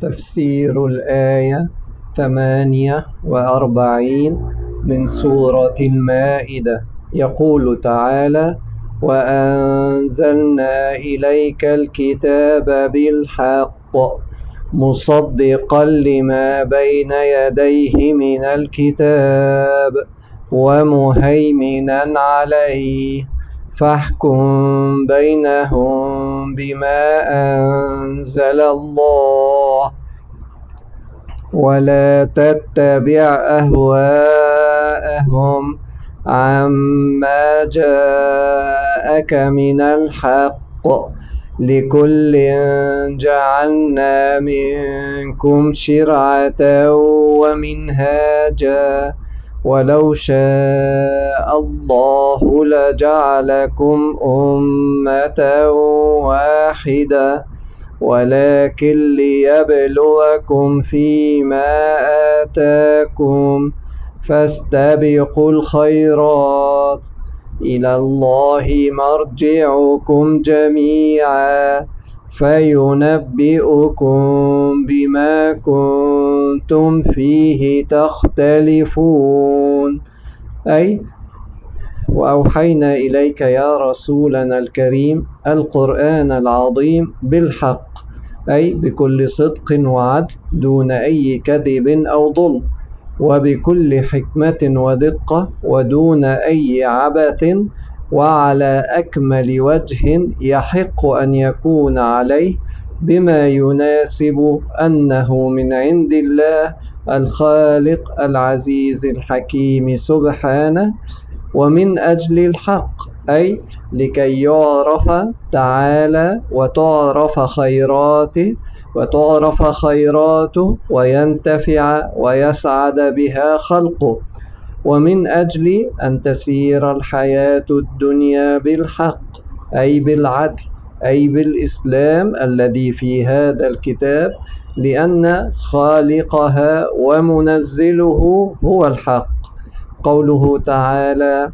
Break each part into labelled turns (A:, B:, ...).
A: تفسير الآية 48 من سورة المائدة. يقول تعالى: وأنزلنا إليك الكتاب بالحق مصدقا لما بين يديه من الكتاب ومهيمنا عليه فاحكم بينهم بما أنزل الله ولا تتبع أهواءهم عما جاءك من الحق لكل جعلنا منكم شرعة ومنهاجا ولو شاء الله لجعلكم أمة واحدة ولكن ليبلوكم فيما آتاكم فاستبقوا الخيرات إلى الله مرجعكم جميعا فينبئكم بما كنتم فيه تختلفون. أي وأوحينا إليك يا رسولنا الكريم القرآن العظيم بالحق، أي بكل صدق وعدل دون أي كذب أو ظلم، وبكل حكمة ودقة ودون أي عبث، وعلى أكمل وجه يحق أن يكون عليه بما يناسب أنه من عند الله الخالق العزيز الحكيم سبحانه. ومن أجل الحق، أي لكي يعرف تعالى وتعرف خيراته وينتفع ويسعد بها خلقه، ومن أجل أن تسير الحياة الدنيا بالحق، أي بالعدل، أي بالإسلام الذي في هذا الكتاب، لأن خالقها ومنزله هو الحق. قوله تعالى: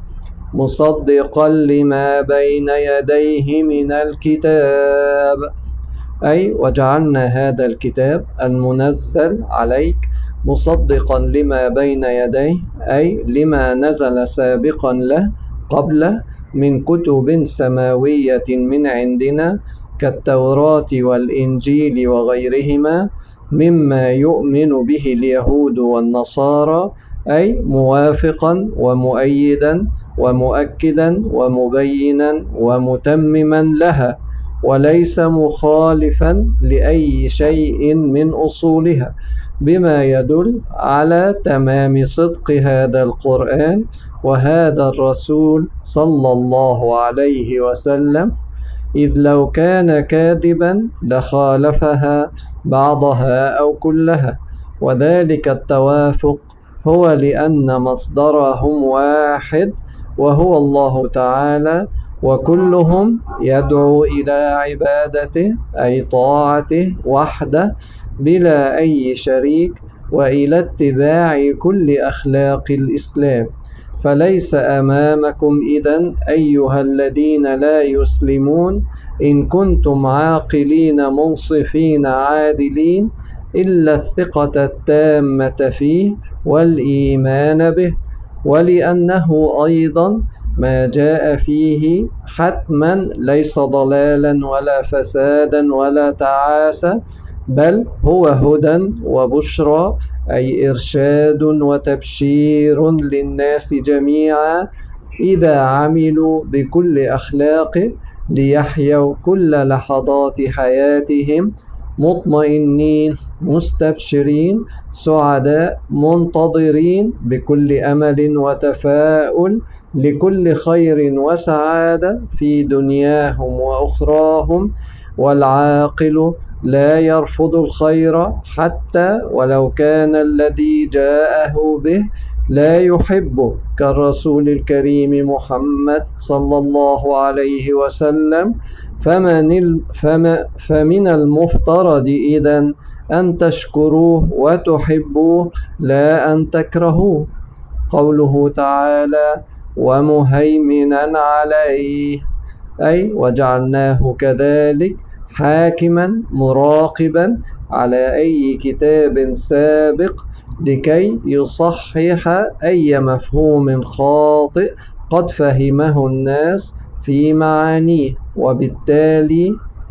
A: مصدقا لما بين يديه من الكتاب، أي وجعلنا هذا الكتاب المنزل عليك مصدقا لما بين يديه، أي لما نزل سابقا له قبله من كتب سماوية من عندنا كالتوراة والإنجيل وغيرهما مما يؤمن به اليهود والنصارى، أي موافقا ومؤيدا ومؤكدا ومبينا ومتمما لها، وليس مخالفا لأي شيء من أصولها، بما يدل على تمام صدق هذا القرآن وهذا الرسول صلى الله عليه وسلم، إذ لو كان كاذبا لخالفها بعضها أو كلها، وذلك التوافق هو لأن مصدرهم واحد وهو الله تعالى، وكلهم يدعو إلى عبادته أي طاعته وحده بلا أي شريك، وإلى اتباع كل أخلاق الإسلام. فليس أمامكم إذن أيها الذين لا يسلمون إن كنتم عاقلين منصفين عادلين إلا الثقة التامة فيه والإيمان به، ولأنه أيضا ما جاء فيه حتما ليس ضلالا ولا فسادا ولا تعاسة، بل هو هدى وبشرى، أي إرشاد وتبشير للناس جميعا إذا عملوا بكل أخلاق ليحيوا كل لحظات حياتهم مطمئنين مستبشرين سعداء منتظرين بكل أمل وتفاؤل لكل خير وسعادة في دنياهم وأخراهم. والعاقل لا يرفض الخير حتى ولو كان الذي جاءه به لا يحبه، كالرسول الكريم محمد صلى الله عليه وسلم. فمن المفترض إذن أن تشكروه وتحبوه لا أن تكرهوه. قوله تعالى: ومهيمنا عليه، أي وجعلناه كذلك حاكما مراقبا على أي كتاب سابق لكي يصحح أي مفهوم خاطئ قد فهمه الناس في معانيه. وبالتالي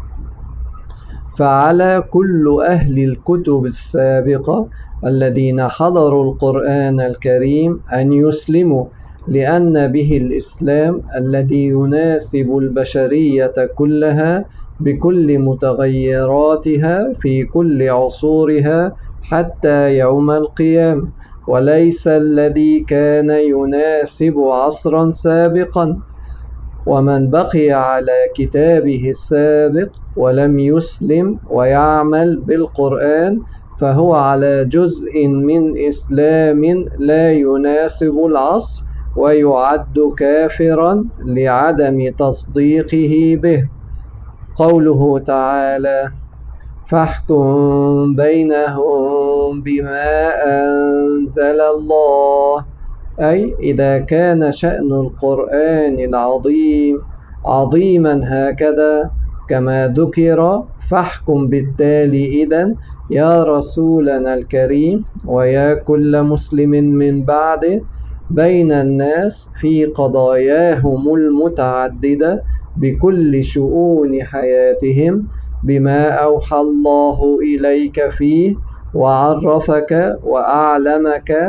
A: فعلى كل أهل الكتب السابقة الذين حضروا القرآن الكريم أن يسلموا، لأن به الإسلام الذي يناسب البشرية كلها بكل متغيراتها في كل عصورها حتى يوم القيامة، وليس الذي كان يناسب عصرا سابقا. ومن بقي على كتابه السابق ولم يسلم ويعمل بالقرآن فهو على جزء من إسلام لا يناسب العصر، ويعد كافرا لعدم تصديقه به. قوله تعالى: فاحكم بينهم بما أنزل الله، أي إذا كان شأن القرآن العظيم عظيما هكذا كما ذكر، فاحكم بالتالي إذن يا رسولنا الكريم ويا كل مسلم من بعده بين الناس في قضاياهم المتعددة بكل شؤون حياتهم بما أوحى الله إليك فيه وعرفك وأعلمك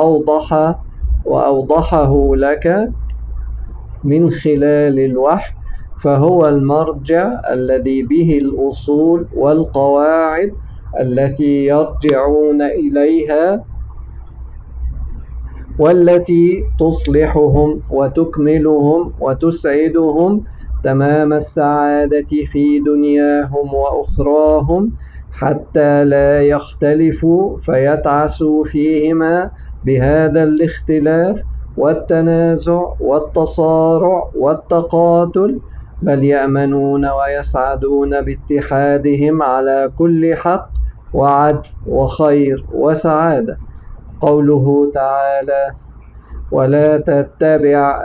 A: وأوضحه لك من خلال الوحي، فهو المرجع الذي به الأصول والقواعد التي يرجعون إليها، والتي تصلحهم وتكملهم وتسعدهم تمام السعادة في دنياهم وأخراهم، حتى لا يختلفوا فيتعسوا فيهما بهذا الاختلاف والتنازع والتصارع والتقاتل، بل يأمنون ويسعدون باتحادهم على كل حق وعدل وخير وسعادة. قوله تعالى: ولا تتبع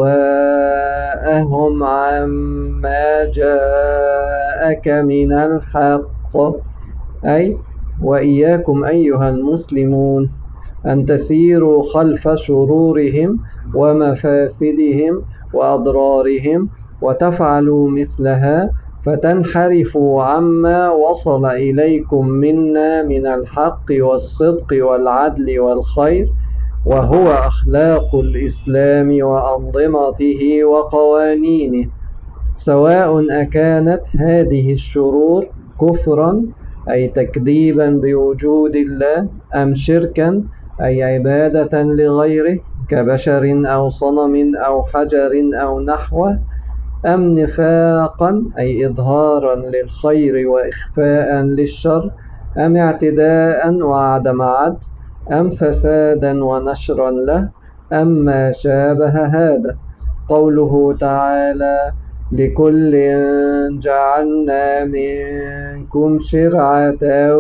A: أهواءهم عما جاءك من الحق، أي وإياكم أيها المسلمون أن تسيروا خلف شرورهم ومفاسدهم وأضرارهم وتفعلوا مثلها فتنحرفوا عما وصل إليكم منا من الحق والصدق والعدل والخير، وهو أخلاق الإسلام وأنظمته وقوانينه، سواء أكانت هذه الشرور كفرا أي تكذيبا بوجود الله، أم شركا أي عبادة لغيره كبشر أو صنم أو حجر أو نحوه، أم نفاقا أي إظهارا للخير وإخفاء للشر، أم اعتداء وعدم عدل، أم فسادا ونشرا له، أم ما شابه هذا. قوله تعالى: لكل جعلنا منكم شرعة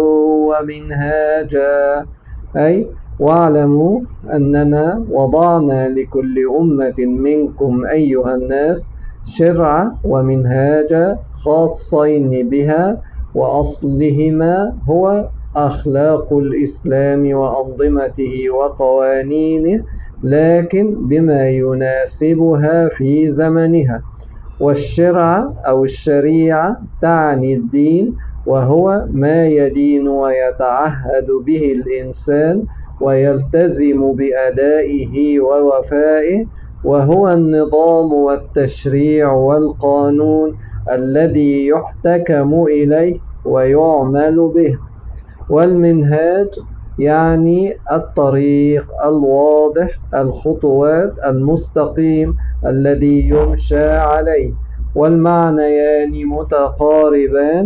A: ومنهاجا، أي واعلموا أننا وضعنا لكل أمة منكم أيها الناس شرعة ومنهاجا خاصين بها، وأصلهما هو أخلاق الإسلام وأنظمته وقوانينه، لكن بما يناسبها في زمنها. والشرع أو الشريعة تعني الدين، وهو ما يدين ويتعهد به الإنسان ويلتزم بأدائه ووفائه، وهو النظام والتشريع والقانون الذي يحتكم إليه ويعمل به. والمنهاج يعني الطريق الواضح، الخطوات المستقيم الذي يمشى عليه، والمعنيان متقاربان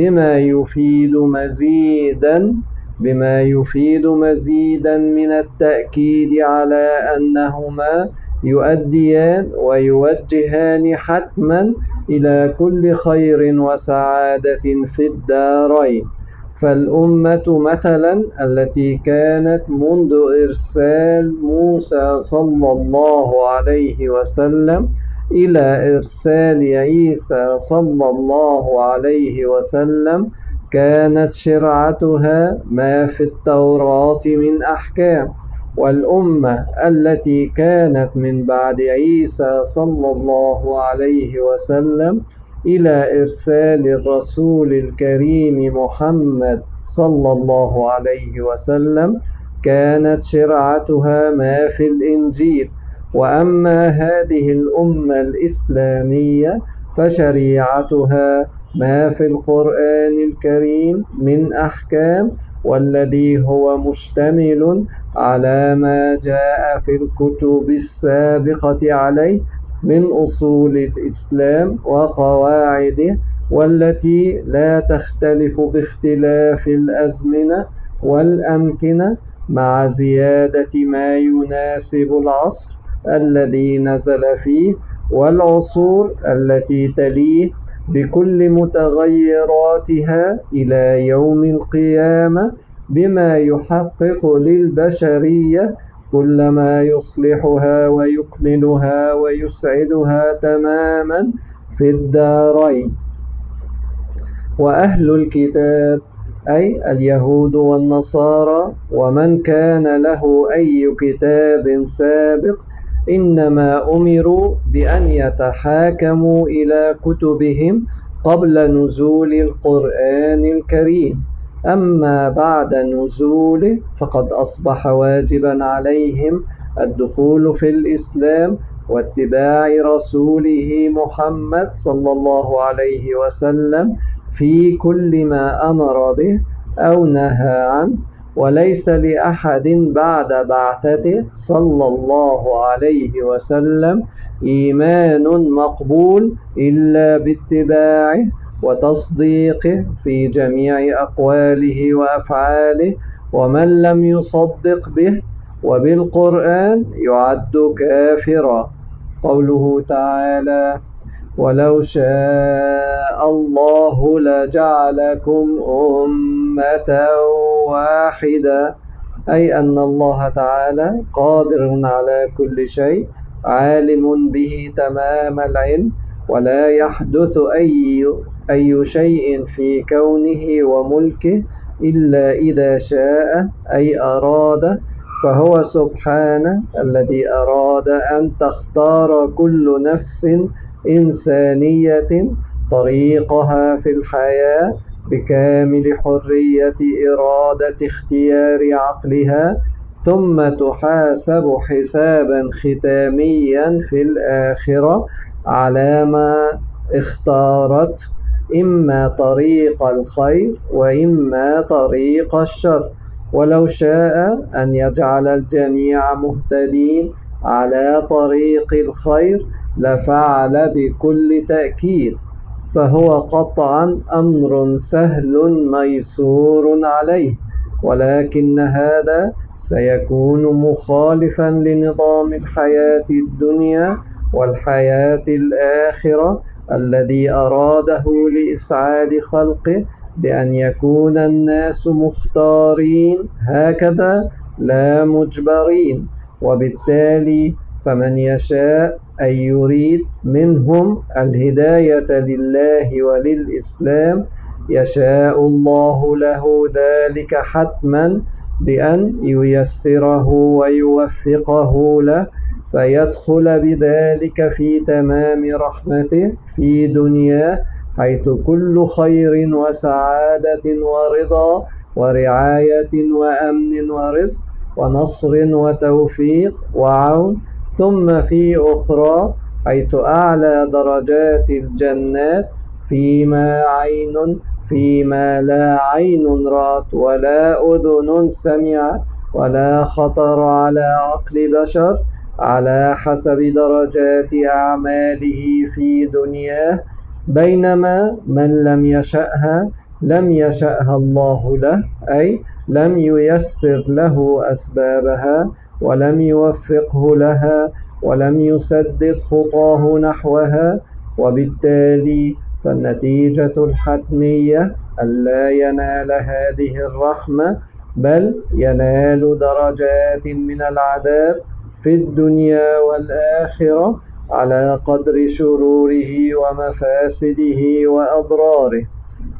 A: بما يفيد مزيدا من التأكيد على أنهما يؤديان ويوجهان حتما إلى كل خير وسعادة في الدارين. فالأمة مثلا التي كانت منذ إرسال موسى صلى الله عليه وسلم إلى إرسال عيسى صلى الله عليه وسلم كانت شرعتها ما في التوراة من أحكام. والأمة التي كانت من بعد عيسى صلى الله عليه وسلم إلى إرسال الرسول الكريم محمد صلى الله عليه وسلم كانت شرعتها ما في الإنجيل. وأما هذه الأمة الإسلامية فشريعتها ما في القرآن الكريم من أحكام، والذي هو مشتمل على ما جاء في الكتب السابقة عليه من أصول الإسلام وقواعده، والتي لا تختلف باختلاف الأزمنة والأمكنة، مع زيادة ما يناسب العصر الذي نزل فيه والعصور التي تليه، بكل متغيراتها إلى يوم القيامة، بما يحقق للبشرية كل ما يصلحها ويكملها ويسعدها تماما في الدارين. وأهل الكتاب أي اليهود والنصارى ومن كان له أي كتاب سابق إنما أمروا بأن يتحاكموا إلى كتبهم قبل نزول القرآن الكريم. أما بعد نزوله فقد أصبح واجبا عليهم الدخول في الإسلام واتباع رسوله محمد صلى الله عليه وسلم في كل ما أمر به أو نهى عنه. وليس لأحد بعد بعثته صلى الله عليه وسلم إيمان مقبول إلا باتباعه وتصديقه في جميع أقواله وأفعاله، ومن لم يصدق به وبالقرآن يعد كافرا. قوله تعالى: ولو شاء الله لجعلكم أمة واحدة، أي أن الله تعالى قادر على كل شيء، عالم به تمام العلم، ولا يحدث أي شيء في كونه وملكه إلا إذا شاء أي أراد. فهو سبحانه الذي أراد أن تختار كل نفس إنسانية طريقها في الحياة بكامل حرية إرادة اختيار عقلها، ثم تحاسب حسابا ختاميا في الآخرة على ما اختارت، إما طريق الخير وإما طريق الشر. ولو شاء أن يجعل الجميع مهتدين على طريق الخير لفعل بكل تأكيد، فهو قطعا أمر سهل ميسور عليه، ولكن هذا سيكون مخالفا لنظام الحياة الدنيا والحياة الآخرة الذي أراده لإسعاد خلقه، بأن يكون الناس مختارين هكذا لا مجبرين. وبالتالي فمن يشاء أن يريد منهم الهداية لله وللإسلام يشاء الله له ذلك حتما بأن ييسره ويوفقه له، فيدخل بذلك في تمام رحمته في دنياه، حيث كل خير وسعادة ورضا ورعاية وأمن ورزق ونصر وتوفيق وعون، ثم في أخرى حيث أعلى درجات الجنات فيما لا عين رأت ولا أذن سمعت ولا خطر على عقل بشر، على حسب درجات أعماله في دنياه. بينما من لم يشأها الله له، أي لم ييسر له أسبابها ولم يوفقه لها ولم يسدد خطاه نحوها، وبالتالي فالنتيجة الحتمية ألا ينال هذه الرحمة، بل ينال درجات من العذاب في الدنيا والآخرة على قدر شروره ومفاسده وأضراره.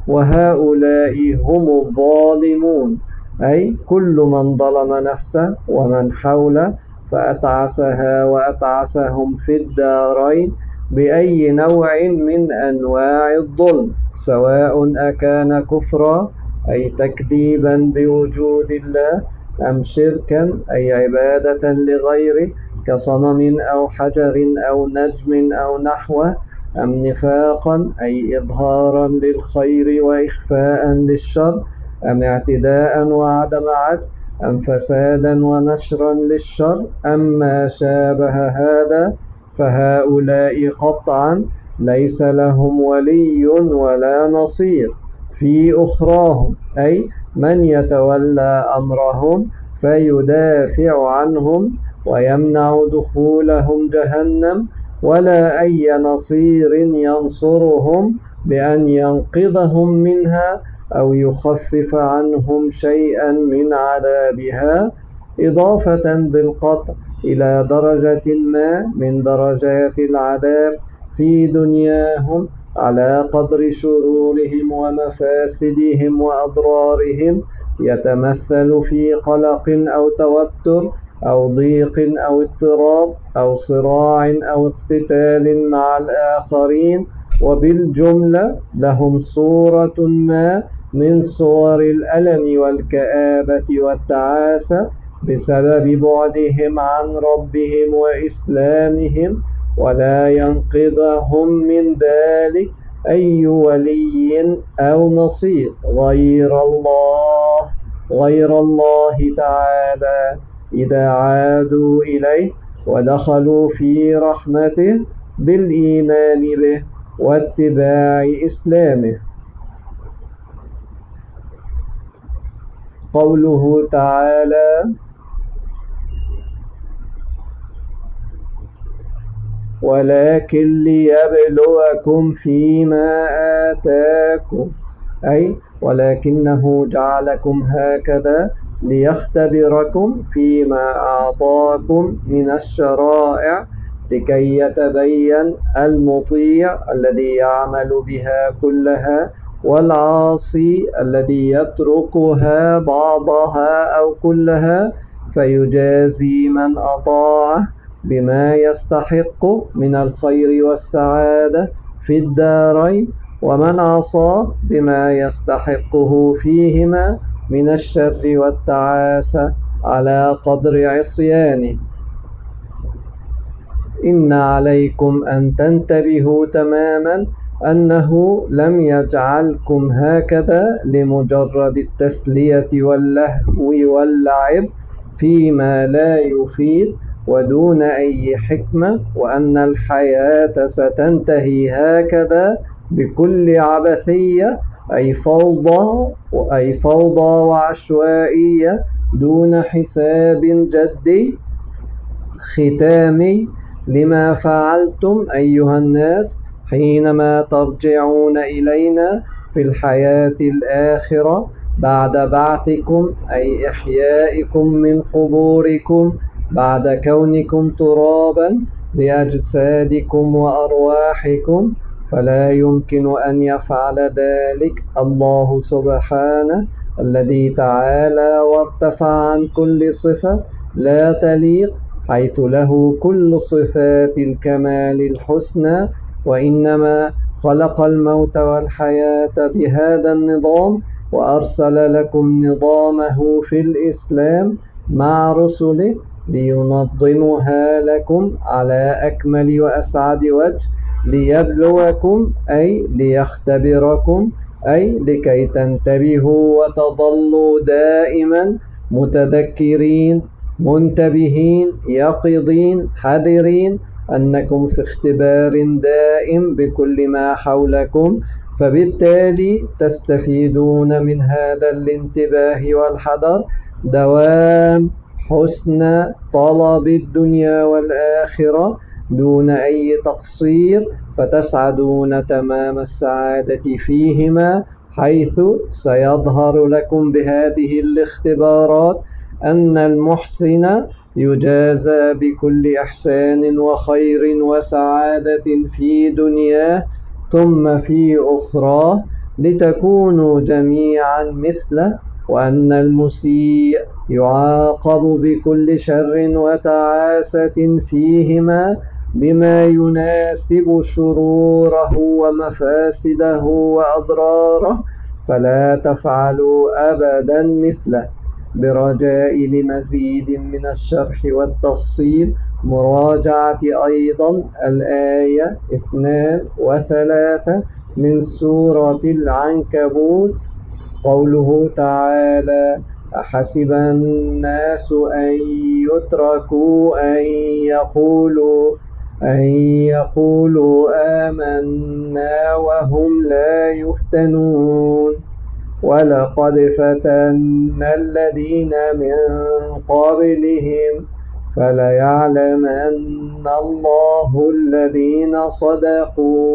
A: وهؤلاء هم الظالمون، أي كل من ظلم نفسه ومن حوله فأتعسها وأتعسهم في الدارين بأي نوع من أنواع الظلم، سواء أكان كفرا أي تكذيبا بوجود الله، أم شركا أي عبادة لغيره كصنم أو حجر أو نجم أو نحوه، أم نفاقا أي إظهارا للخير وإخفاء للشر، أم اعتداء وعدم عدل، أم فسادا ونشرا للشر، أم ما شابه هذا، فهؤلاء قطعا ليس لهم ولي ولا نصير في أخراهم، أي من يتولى أمرهم فيدافع عنهم ويمنع دخولهم جهنم، ولا أي نصير ينصرهم بأن ينقذهم منها أو يخفف عنهم شيئا من عذابها، إضافة بالقطع إلى درجة ما من درجات العذاب في دنياهم على قدر شرورهم ومفاسدهم وأضرارهم، يتمثل في قلق أو توتر أو ضيق أو اضطراب أو صراع أو اقتتال مع الآخرين، وبالجملة لهم صورة ما من صور الألم والكآبة والتعاسة بسبب بعدهم عن ربهم وإسلامهم، ولا ينقذهم من ذلك أي ولي أو نصير غير الله تعالى إذا عادوا إليه ودخلوا في رحمته بالإيمان به واتباع إسلامه. قوله تعالى: ولكن ليبلوكم فيما آتاكم، أي ولكنه جعلكم هكذا ليختبركم فيما أعطاكم من الشرائع، لكي يتبين المطيع الذي يعمل بها كلها والعاصي الذي يتركها بعضها أو كلها، فيجازي من أطاعه بما يستحق من الخير والسعادة في الدارين، ومن عصى بما يستحقه فيهما من الشر والتعاسة على قدر عصيانه. إن عليكم أن تنتبهوا تماما أنه لم يجعلكم هكذا لمجرد التسلية واللهو واللعب فيما لا يفيد ودون أي حكمة، وأن الحياة ستنتهي هكذا بكل عبثية، أي فوضى وعشوائية دون حساب جدي. ختامي لما فعلتم أيها الناس حينما ترجعون إلينا في الحياة الآخرة بعد بعثكم، أي إحيائكم من قبوركم بعد كونكم ترابا لأجسادكم وأرواحكم، فلا يمكن أن يفعل ذلك الله سبحانه الذي تعالى وارتفع عن كل صفة لا تليق، حيث له كل صفات الكمال الحسنى، وإنما خلق الموت والحياة بهذا النظام، وأرسل لكم نظامه في الإسلام مع رسله لينظمها لكم على أكمل وأسعد وجه، ليبلوكم أي ليختبركم، أي لكي تنتبهوا وتظلوا دائما متذكرين منتبهين يقظين حذرين أنكم في اختبار دائم بكل ما حولكم، فبالتالي تستفيدون من هذا الانتباه والحذر دوام حسن طلب الدنيا والآخرة دون أي تقصير، فتسعدون تمام السعادة فيهما، حيث سيظهر لكم بهذه الاختبارات أن المحسن يجازى بكل إحسان وخير وسعادة في دنياه ثم في أخراه، لتكونوا جميعا مثله، وأن المسيء يعاقب بكل شر وتعاسة فيهما بما يناسب شروره ومفاسده وأضراره، فلا تفعلوا أبدا مثله. برجاء لمزيد من الشرح والتفصيل مراجعة أيضا الآية 2 و3 من سورة العنكبوت. قوله تعالى: أحسب الناس أن يتركوا أن يقولوا آمنا وهم لا يفتنون. ولقد فتنا الذين من قبلهم فليعلمن الله الذين صدقوا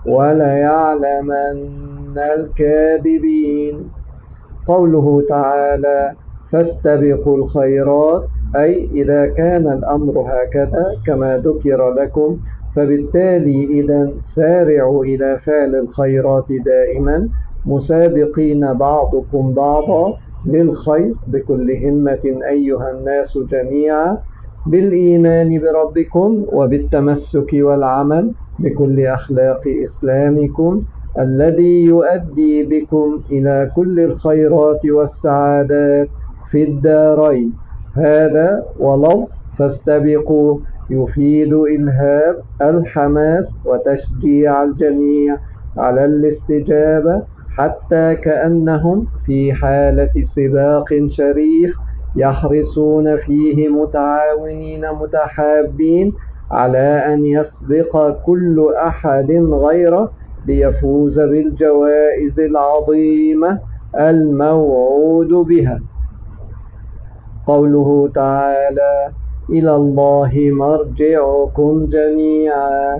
A: وليعلمن الكاذبين. قوله تعالى: فاستبقوا الخيرات، أي إذا كان الأمر هكذا كما ذكر لكم، فبالتالي إذا سارعوا إلى فعل الخيرات دائما، مسابقين بعضكم بعضا للخير بكل همة أيها الناس جميعا، بالإيمان بربكم وبالتمسك والعمل بكل أخلاق إسلامكم الذي يؤدي بكم إلى كل الخيرات والسعادات في الدارين. هذا ولفظ فاستبقوا يفيد إلهاب الحماس وتشجيع الجميع على الاستجابة، حتى كأنهم في حالة سباق شريف يحرصون فيه متعاونين متحابين على أن يسبق كل أحد غيره ليفوز بالجوائز العظيمة الموعود بها. قوله تعالى: إلى الله مرجعكم جميعا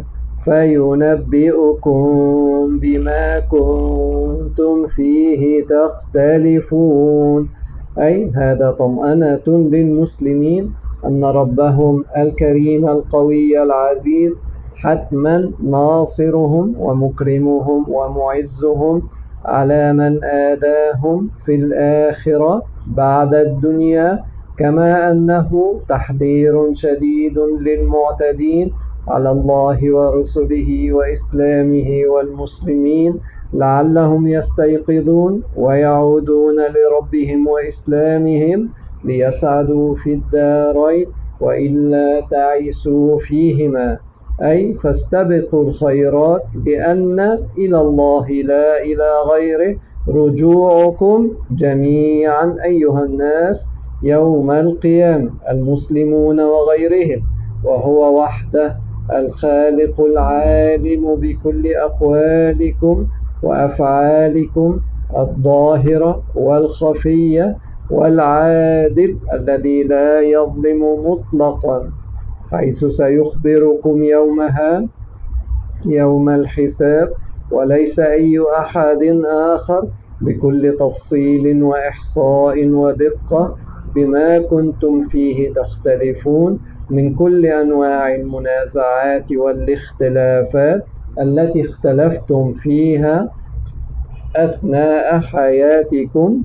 A: فينبئكم بما كنتم فيه تختلفون، أي هذا طمأنة للمسلمين أن ربهم الكريم القوي العزيز حتما ناصرهم ومكرمهم ومعزهم على من آذاهم في الآخرة بعد الدنيا، كما أنه تحذير شديد للمعتدين على الله ورسله وإسلامه والمسلمين لعلهم يستيقظون ويعودون لربهم وإسلامهم ليسعدوا في الدارين وإلا تعسوا فيهما. أي فاستبقوا الخيرات، لأن إلى الله لا إلى غيره رجوعكم جميعا أيها الناس يوم القيامة، المسلمون وغيرهم، وهو وحده الخالق العالم بكل أقوالكم وأفعالكم الظاهرة والخفية، والعادل الذي لا يظلم مطلقا، حيث سيخبركم يومها يوم الحساب وليس أي أحد آخر بكل تفصيل وإحصاء ودقة بما كنتم فيه تختلفون من كل أنواع المنازعات والاختلافات التي اختلفتم فيها أثناء حياتكم،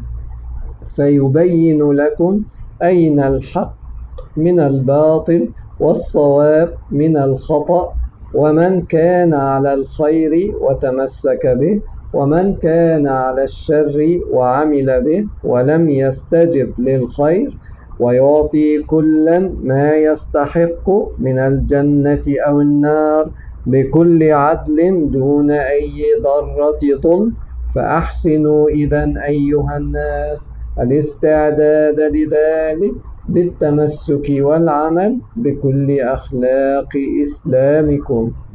A: فيبين لكم أين الحق من الباطل والصواب من الخطأ، ومن كان على الخير وتمسك به، ومن كان على الشر وعمل به ولم يستجب للخير، ويعطي كلا ما يستحق من الجنة أو النار بكل عدل دون أي ضرة ظلم. فأحسنوا إذن أيها الناس الاستعداد لذلك بالتمسك والعمل بكل أخلاق إسلامكم.